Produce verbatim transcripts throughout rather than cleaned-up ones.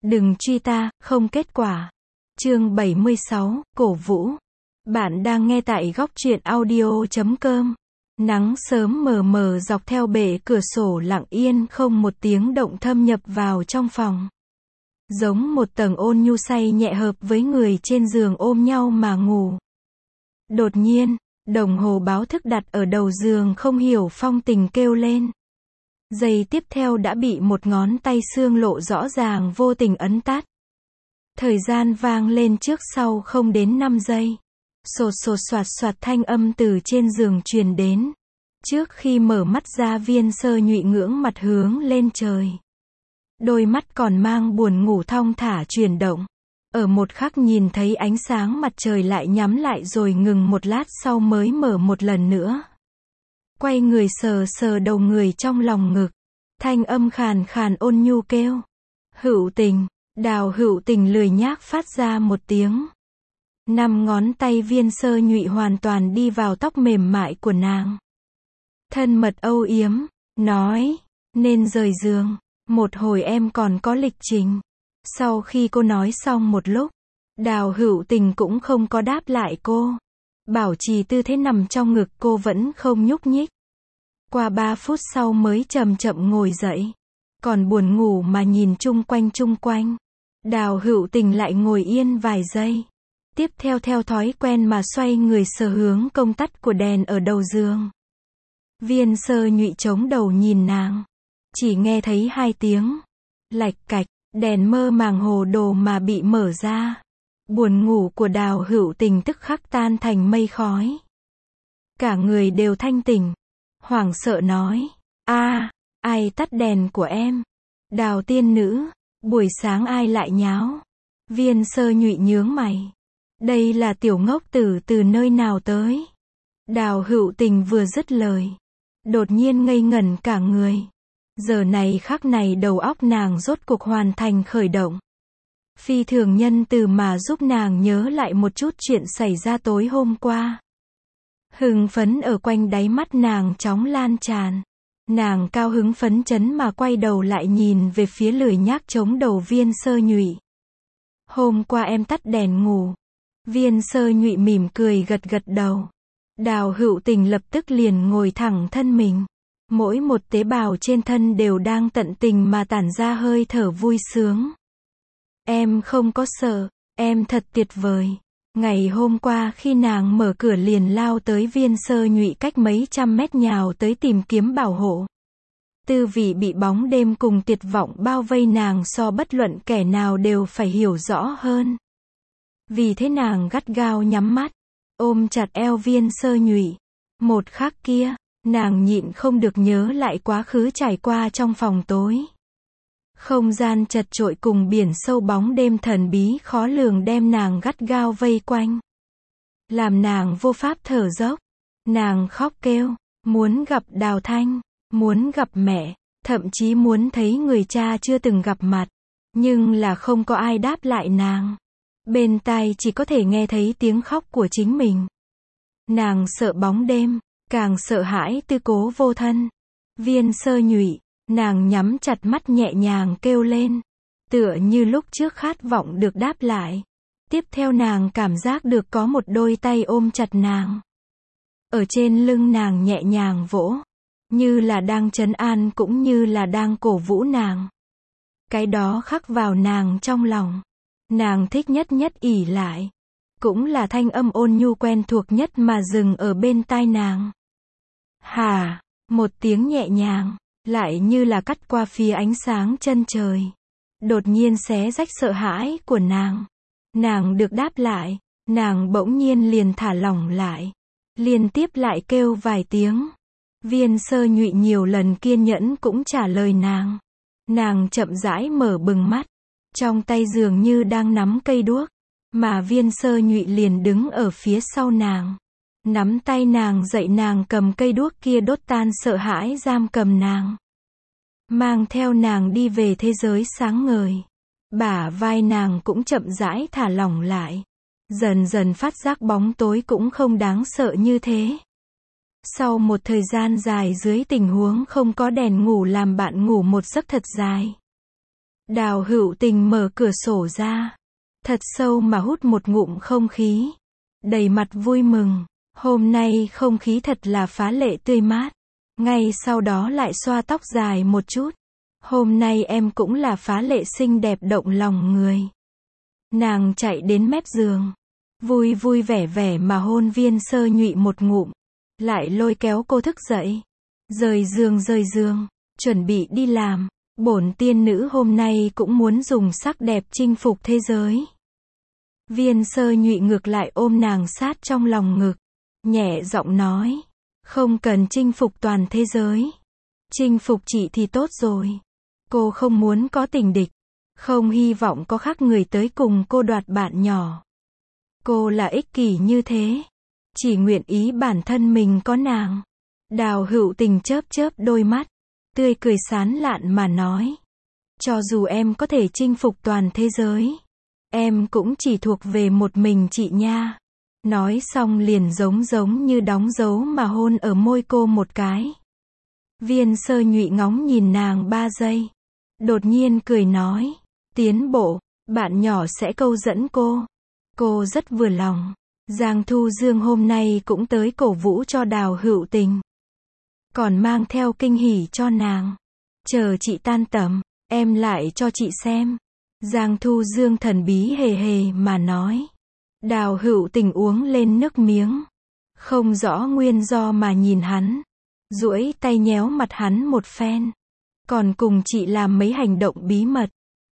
Đừng truy ta, không kết quả. Chương bảy mươi sáu, cổ vũ. Bạn đang nghe tại góc truyện audio chấm com. Nắng sớm mờ mờ dọc theo bệ cửa sổ lặng yên không một tiếng động thâm nhập vào trong phòng. Giống một tầng ôn nhu say nhẹ hợp với người trên giường ôm nhau mà ngủ. Đột nhiên, đồng hồ báo thức đặt ở đầu giường không hiểu phong tình kêu lên. Giây tiếp theo đã bị một ngón tay xương lộ rõ ràng vô tình ấn tắt. Thời gian vang lên trước sau không đến năm giây. Sột sột soạt soạt thanh âm từ trên giường truyền đến. Trước khi mở mắt ra, Viên Sơ Nhụy ngưỡng mặt hướng lên trời. Đôi mắt còn mang buồn ngủ thong thả chuyển động. Ở một khắc nhìn thấy ánh sáng mặt trời lại nhắm lại rồi ngừng một lát sau mới mở một lần nữa. Quay người sờ sờ đầu người trong lòng ngực. Thanh âm khàn khàn ôn nhu kêu. Hữu Tình. Đào Hữu Tình lười nhác phát ra một tiếng. Năm ngón tay Viên Sơ Nhụy hoàn toàn đi vào tóc mềm mại của nàng. Thân mật âu yếm, nói, nên rời giường, một hồi em còn có lịch trình. Sau khi cô nói xong một lúc, Đào Hữu Tình cũng không có đáp lại cô. Bảo trì tư thế nằm trong ngực cô vẫn không nhúc nhích. Qua ba phút sau mới chậm chậm ngồi dậy. Còn buồn ngủ mà nhìn chung quanh chung quanh. Đào Hữu Tình lại ngồi yên vài giây. Tiếp theo theo thói quen mà xoay người sờ hướng công tắc của đèn ở đầu giường. Viên Sơ Nhụy chống đầu nhìn nàng. Chỉ nghe thấy hai tiếng. Lạch cạch, đèn mơ màng hồ đồ mà bị mở ra. Buồn ngủ của Đào Hữu Tình tức khắc tan thành mây khói. Cả người đều thanh tỉnh. Hoảng sợ nói. A, ai tắt đèn của em? Đào tiên nữ, buổi sáng ai lại nháo? Viên Sơ Nhụy nhướng mày. Đây là tiểu ngốc tử từ nơi nào tới? Đào Hữu Tình vừa dứt lời. Đột nhiên ngây ngẩn cả người. Giờ này khắc này đầu óc nàng rốt cuộc hoàn thành khởi động. Phi thường nhân từ mà giúp nàng nhớ lại một chút chuyện xảy ra tối hôm qua. Hưng phấn ở quanh đáy mắt nàng chóng lan tràn. Nàng cao hứng phấn chấn mà quay đầu lại nhìn về phía lười nhác chống đầu Viên Sơ Nhụy. Hôm qua em tắt đèn ngủ. Viên Sơ Nhụy mỉm cười gật gật đầu. Đào Hữu Tình lập tức liền ngồi thẳng thân mình. Mỗi một tế bào trên thân đều đang tận tình mà tản ra hơi thở vui sướng. Em không có sợ, em thật tuyệt vời. Ngày hôm qua khi nàng mở cửa liền lao tới Viên Sơ Nhụy cách mấy trăm mét nhào tới tìm kiếm bảo hộ. Tư vị bị bóng đêm cùng tuyệt vọng bao vây nàng so bất luận kẻ nào đều phải hiểu rõ hơn. Vì thế nàng gắt gao nhắm mắt, ôm chặt eo Viên Sơ Nhụy. Một khắc kia, nàng nhịn không được nhớ lại quá khứ trải qua trong phòng tối. Không gian chật chội cùng biển sâu bóng đêm thần bí khó lường đem nàng gắt gao vây quanh. Làm nàng vô pháp thở dốc. Nàng khóc kêu, muốn gặp Đào Thanh, muốn gặp mẹ, thậm chí muốn thấy người cha chưa từng gặp mặt. Nhưng là không có ai đáp lại nàng. Bên tai chỉ có thể nghe thấy tiếng khóc của chính mình. Nàng sợ bóng đêm, càng sợ hãi tư cố vô thân. Viên Sơ Nhụy, nàng nhắm chặt mắt nhẹ nhàng kêu lên. Tựa như lúc trước khát vọng được đáp lại. Tiếp theo nàng cảm giác được có một đôi tay ôm chặt nàng. Ở trên lưng nàng nhẹ nhàng vỗ. Như là đang trấn an cũng như là đang cổ vũ nàng. Cái đó khắc vào nàng trong lòng. Nàng thích nhất nhất ỷ lại. Cũng là thanh âm ôn nhu quen thuộc nhất mà dừng ở bên tai nàng. Hà, một tiếng nhẹ nhàng, lại như là cắt qua phía ánh sáng chân trời. Đột nhiên xé rách sợ hãi của nàng. Nàng được đáp lại, nàng bỗng nhiên liền thả lỏng lại. Liên tiếp lại kêu vài tiếng. Viên Sơ Nhụy nhiều lần kiên nhẫn cũng trả lời nàng. Nàng chậm rãi mở bừng mắt. Trong tay dường như đang nắm cây đuốc. Mà Viên Sơ Nhụy liền đứng ở phía sau nàng. Nắm tay nàng dậy, nàng cầm cây đuốc kia đốt tan sợ hãi giam cầm nàng. Mang theo nàng đi về thế giới sáng ngời. Bả vai nàng cũng chậm rãi thả lỏng lại. Dần dần phát giác bóng tối cũng không đáng sợ như thế. Sau một thời gian dài dưới tình huống không có đèn ngủ làm bạn ngủ một giấc thật dài. Đào Hữu Tình mở cửa sổ ra, thật sâu mà hút một ngụm không khí, đầy mặt vui mừng. Hôm nay không khí thật là phá lệ tươi mát. Ngay sau đó lại xoa tóc dài một chút. Hôm nay em cũng là phá lệ xinh đẹp động lòng người. Nàng chạy đến mép giường, vui vui vẻ vẻ mà hôn Viên Sơ Nhụy một ngụm, lại lôi kéo cô thức dậy. Rời giường rời giường, chuẩn bị đi làm. Bổn tiên nữ hôm nay cũng muốn dùng sắc đẹp chinh phục thế giới. Viên Sơ Nhụy ngược lại ôm nàng sát trong lòng ngực, nhẹ giọng nói, không cần chinh phục toàn thế giới. Chinh phục chị thì tốt rồi. Cô không muốn có tình địch, không hy vọng có khác người tới cùng cô đoạt bạn nhỏ. Cô là ích kỷ như thế, chỉ nguyện ý bản thân mình có nàng. Đào Hữu Tình chớp chớp đôi mắt, tươi cười sán lạn mà nói, cho dù em có thể chinh phục toàn thế giới, em cũng chỉ thuộc về một mình chị nha. Nói xong liền giống giống như đóng dấu mà hôn ở môi cô một cái. Viên Sơ Nhụy ngóng nhìn nàng ba giây, đột nhiên cười nói, tiến bộ, bạn nhỏ sẽ câu dẫn cô. Cô rất vừa lòng. Giang Thu Dương hôm nay cũng tới cổ vũ cho Đào Hữu Tình, còn mang theo kinh hỉ cho nàng. Chờ chị tan tầm, em lại cho chị xem. Giang Thu Dương thần bí hề hề mà nói. Đào Hữu Tình uống lên nước miếng, không rõ nguyên do mà nhìn hắn, duỗi tay nhéo mặt hắn một phen, còn cùng chị làm mấy hành động bí mật.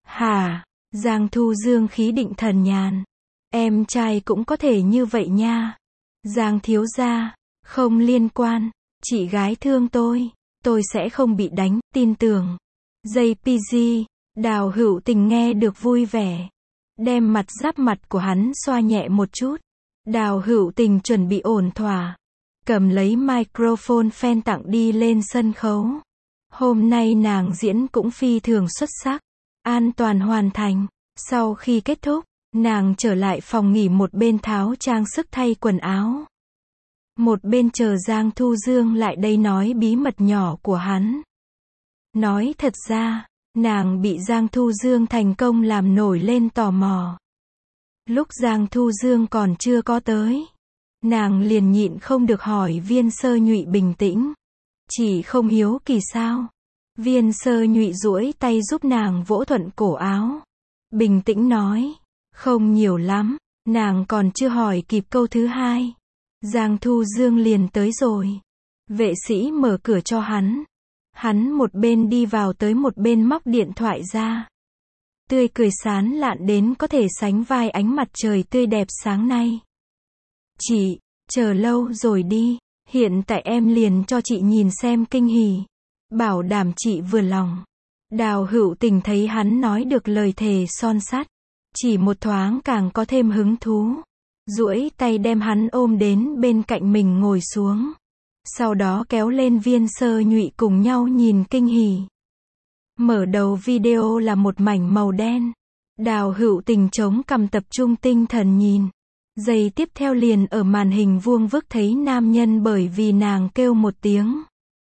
Hả? Giang Thu Dương khí định thần nhàn. Em trai cũng có thể như vậy nha. Giang thiếu gia, không liên quan, chị gái thương tôi, tôi sẽ không bị đánh, tin tưởng. gi pê giê, Đào Hữu Tình nghe được vui vẻ, đem mặt giáp mặt của hắn xoa nhẹ một chút. Đào Hữu Tình chuẩn bị ổn thỏa, cầm lấy microphone fan tặng đi lên sân khấu. Hôm nay nàng diễn cũng phi thường xuất sắc, an toàn hoàn thành. Sau khi kết thúc, nàng trở lại phòng nghỉ, một bên tháo trang sức thay quần áo, một bên chờ Giang Thu Dương lại đây nói bí mật nhỏ của hắn. Nói thật ra, nàng bị Giang Thu Dương thành công làm nổi lên tò mò. Lúc Giang Thu Dương còn chưa có tới, nàng liền nhịn không được hỏi Viên Sơ Nhụy bình tĩnh, chỉ không hiếu kỳ sao? Viên Sơ Nhụy duỗi tay giúp nàng vỗ thuận cổ áo, bình tĩnh nói, không nhiều lắm. Nàng còn chưa hỏi kịp câu thứ hai, Giang Thu Dương liền tới rồi. Vệ sĩ mở cửa cho hắn. Hắn một bên đi vào tới một bên móc điện thoại ra, tươi cười sán lạn đến có thể sánh vai ánh mặt trời tươi đẹp sáng nay. Chị, chờ lâu rồi đi, hiện tại em liền cho chị nhìn xem kinh hỉ, bảo đảm chị vừa lòng. Đào Hữu Tình thấy hắn nói được lời thề son sắt, chỉ một thoáng càng có thêm hứng thú, duỗi tay đem hắn ôm đến bên cạnh mình ngồi xuống, sau đó kéo lên Viên Sơ Nhụy cùng nhau nhìn kinh hỉ. Mở đầu video là một mảnh màu đen. Đào Hữu Tình chống cằm tập trung tinh thần nhìn. Giây tiếp theo liền ở màn hình vuông vức thấy nam nhân bởi vì nàng kêu một tiếng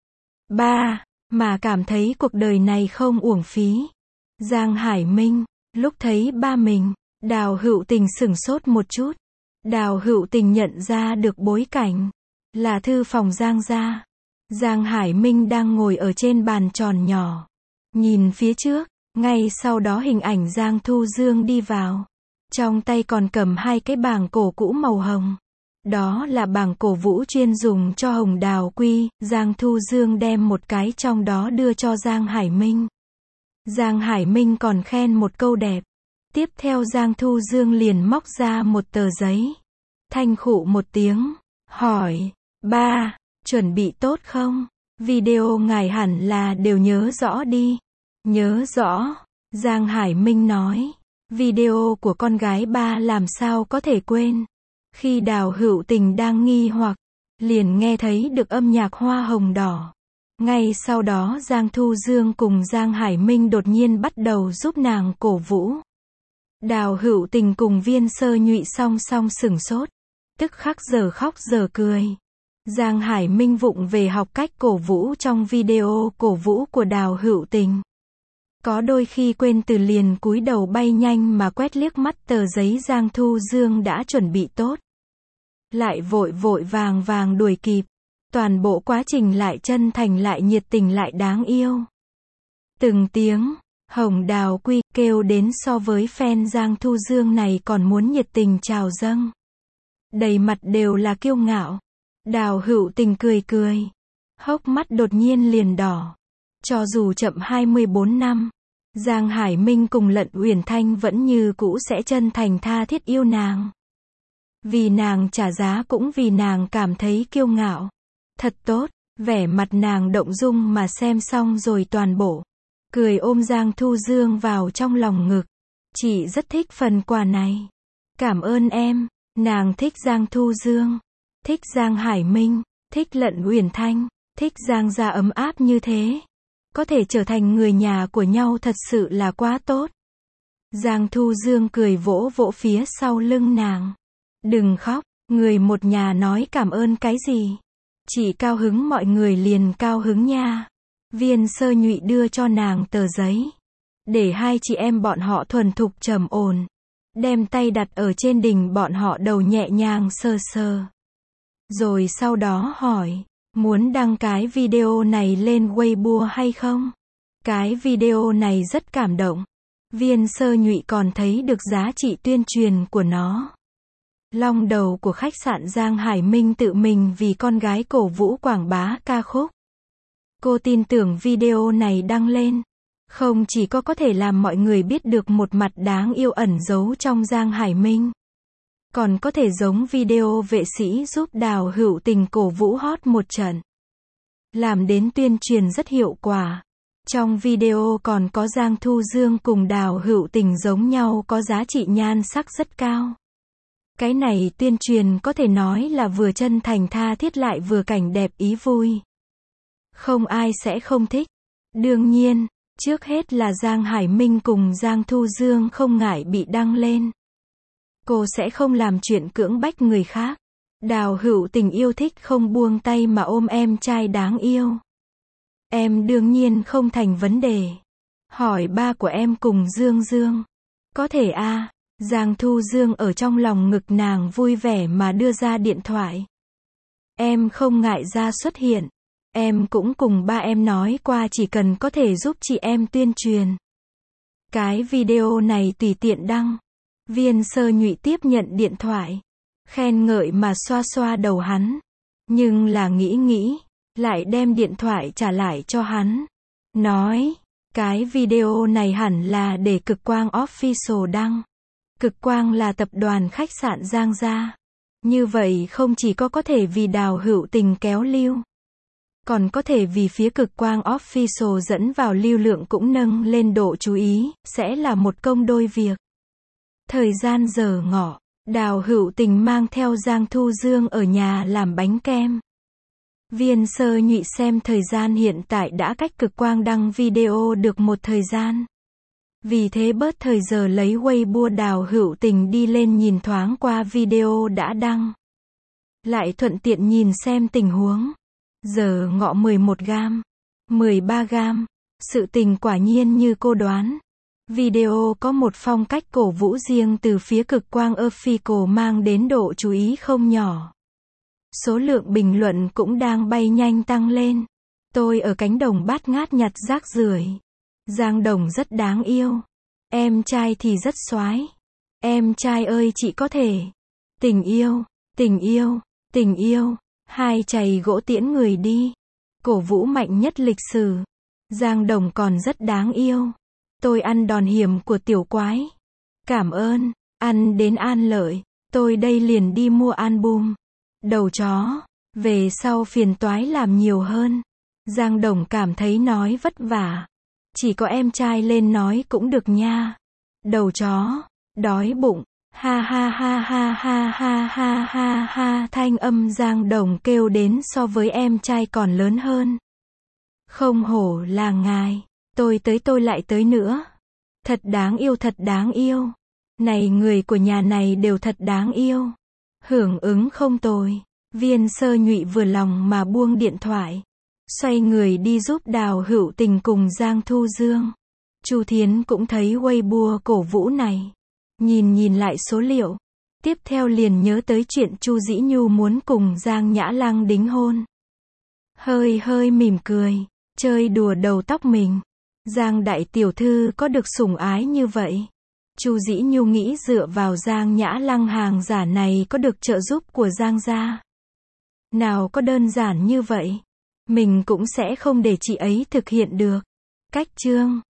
ba mà cảm thấy cuộc đời này không uổng phí. Giang Hải Minh. Lúc thấy ba mình, Đào Hữu Tình sửng sốt một chút. Đào Hữu Tình nhận ra được bối cảnh là thư phòng Giang gia. Giang Hải Minh đang ngồi ở trên bàn tròn nhỏ, nhìn phía trước. Ngay sau đó hình ảnh Giang Thu Dương đi vào, trong tay còn cầm hai cái bảng cổ cũ màu hồng. Đó là bảng cổ vũ chuyên dùng cho Hồng Đào Quy. Giang Thu Dương đem một cái trong đó đưa cho Giang Hải Minh. Giang Hải Minh còn khen một câu đẹp. Tiếp theo Giang Thu Dương liền móc ra một tờ giấy, thanh khụ một tiếng, hỏi, ba, chuẩn bị tốt không? Video ngài hẳn là đều nhớ rõ đi. Nhớ rõ, Giang Hải Minh nói. Video của con gái ba làm sao có thể quên. Khi Đào Hữu Tình đang nghi hoặc, liền nghe thấy được âm nhạc Hoa Hồng Đỏ. Ngay sau đó Giang Thu Dương cùng Giang Hải Minh đột nhiên bắt đầu giúp nàng cổ vũ. Đào Hữu Tình cùng Viên Sơ Nhụy song song sửng sốt, tức khắc giờ khóc giờ cười. Giang Hải Minh vụng về học cách cổ vũ trong video cổ vũ của Đào Hữu Tình. Có đôi khi quên từ liền cúi đầu bay nhanh mà quét liếc mắt tờ giấy Giang Thu Dương đã chuẩn bị tốt. Lại vội vội vàng vàng đuổi kịp. Toàn bộ quá trình lại chân thành lại nhiệt tình lại đáng yêu. Từng tiếng, hồng đào quy, kêu đến so với fan Giang Thu Dương này còn muốn nhiệt tình chào dâng. Đầy mặt đều là kiêu ngạo. Đào Hữu Tình cười cười. Hốc mắt đột nhiên liền đỏ. Cho dù chậm hai mươi bốn năm, Giang Hải Minh cùng Lận Uyển Thanh vẫn như cũ sẽ chân thành tha thiết yêu nàng. Vì nàng trả giá cũng vì nàng cảm thấy kiêu ngạo. Thật tốt, vẻ mặt nàng động dung mà xem xong rồi toàn bộ. Cười ôm Giang Thu Dương vào trong lòng ngực. Chị rất thích phần quà này. Cảm ơn em. Nàng thích Giang Thu Dương. Thích Giang Hải Minh. Thích Lận Uyển Thanh. Thích Giang gia ấm áp như thế. Có thể trở thành người nhà của nhau thật sự là quá tốt. Giang Thu Dương cười vỗ vỗ phía sau lưng nàng. Đừng khóc, người một nhà nói cảm ơn cái gì. Chị cao hứng mọi người liền cao hứng nha. Viên Sơ Nhụy đưa cho nàng tờ giấy. Để hai chị em bọn họ thuần thục trầm ổn. Đem tay đặt ở trên đỉnh bọn họ đầu nhẹ nhàng sờ sờ. Rồi sau đó hỏi, muốn đăng cái video này lên Weibo hay không? Cái video này rất cảm động. Viên Sơ Nhụy còn thấy được giá trị tuyên truyền của nó. Long đầu của khách sạn Giang Hải Minh tự mình vì con gái cổ vũ quảng bá ca khúc. Cô tin tưởng video này đăng lên, không chỉ có có thể làm mọi người biết được một mặt đáng yêu ẩn giấu trong Giang Hải Minh, còn có thể giống video vệ sĩ giúp Đào Hữu Tình cổ vũ hot một trận. Làm đến tuyên truyền rất hiệu quả. Trong video còn có Giang Thu Dương cùng Đào Hữu Tình giống nhau có giá trị nhan sắc rất cao. Cái này tuyên truyền có thể nói là vừa chân thành tha thiết lại vừa cảnh đẹp ý vui. Không ai sẽ không thích. Đương nhiên, trước hết là Giang Hải Minh cùng Giang Thu Dương không ngại bị đăng lên. Cô sẽ không làm chuyện cưỡng bách người khác. Đào Hữu Tình yêu thích không buông tay mà ôm em trai đáng yêu. Em đương nhiên không thành vấn đề. Hỏi ba của em cùng Dương Dương. Có thể a à. Giang Thu Dương ở trong lòng ngực nàng vui vẻ mà đưa ra điện thoại. Em không ngại ra xuất hiện. Em cũng cùng ba em nói qua chỉ cần có thể giúp chị em tuyên truyền. Cái video này tùy tiện đăng. Viên Sơ Nhụy tiếp nhận điện thoại. Khen ngợi mà xoa xoa đầu hắn. Nhưng là nghĩ nghĩ, lại đem điện thoại trả lại cho hắn. Nói, cái video này hẳn là để Cực Quang Official đăng. Cực Quang là tập đoàn khách sạn Giang gia. Như vậy không chỉ có có thể vì Đào Hữu Tình kéo lưu, còn có thể vì phía Cực Quang Official dẫn vào lưu lượng cũng nâng lên độ chú ý, sẽ là một công đôi việc. Thời gian giờ ngọ, Đào Hữu Tình mang theo Giang Thu Dương ở nhà làm bánh kem. Viên Sơ Nhụy xem thời gian hiện tại đã cách Cực Quang đăng video được một thời gian. Vì thế bớt thời giờ lấy Weibo Đào Hữu Tình đi lên nhìn thoáng qua video đã đăng. Lại thuận tiện nhìn xem tình huống. Giờ ngọ mười một gam, mười ba gam. Sự tình quả nhiên như cô đoán. Video có một phong cách cổ vũ riêng từ phía Cực Quang Official mang đến độ chú ý không nhỏ. Số lượng bình luận cũng đang bay nhanh tăng lên. Tôi ở cánh đồng bát ngát nhặt rác rưởi. Giang Đồng rất đáng yêu. Em trai thì rất xoái. Em trai ơi chị có thể. Tình yêu, tình yêu, tình yêu. Hai chày gỗ tiễn người đi. Cổ vũ mạnh nhất lịch sử. Giang Đồng còn rất đáng yêu. Tôi ăn đòn hiểm của tiểu quái. Cảm ơn. Ăn đến an lợi. Tôi đây liền đi mua album. Đầu chó. Về sau phiền toái làm nhiều hơn. Giang Đồng cảm thấy nói vất vả. Chỉ có em trai lên nói cũng được nha. Đầu chó. Đói bụng. Ha ha ha ha ha ha ha ha ha. Thanh âm Giang Đồng kêu đến so với em trai còn lớn hơn. Không hổ là ngài. Tôi tới tôi lại tới nữa. Thật đáng yêu thật đáng yêu. Này người của nhà này đều thật đáng yêu. Hưởng ứng không tồi. Viên Sơ Nhụy vừa lòng mà buông điện thoại. Xoay người đi giúp Đào Hữu Tình cùng Giang Thu Dương. Chu Thiến cũng thấy Weibo cổ vũ này. Nhìn nhìn lại số liệu. Tiếp theo liền nhớ tới chuyện Chu Dĩ Nhu muốn cùng Giang Nhã Lăng đính hôn. Hơi hơi mỉm cười. Chơi đùa đầu tóc mình. Giang đại tiểu thư có được sủng ái như vậy. Chu Dĩ Nhu nghĩ dựa vào Giang Nhã Lăng hàng giả này có được trợ giúp của Giang gia. Nào có đơn giản như vậy. Mình cũng sẽ không để chị ấy thực hiện được. Cách chương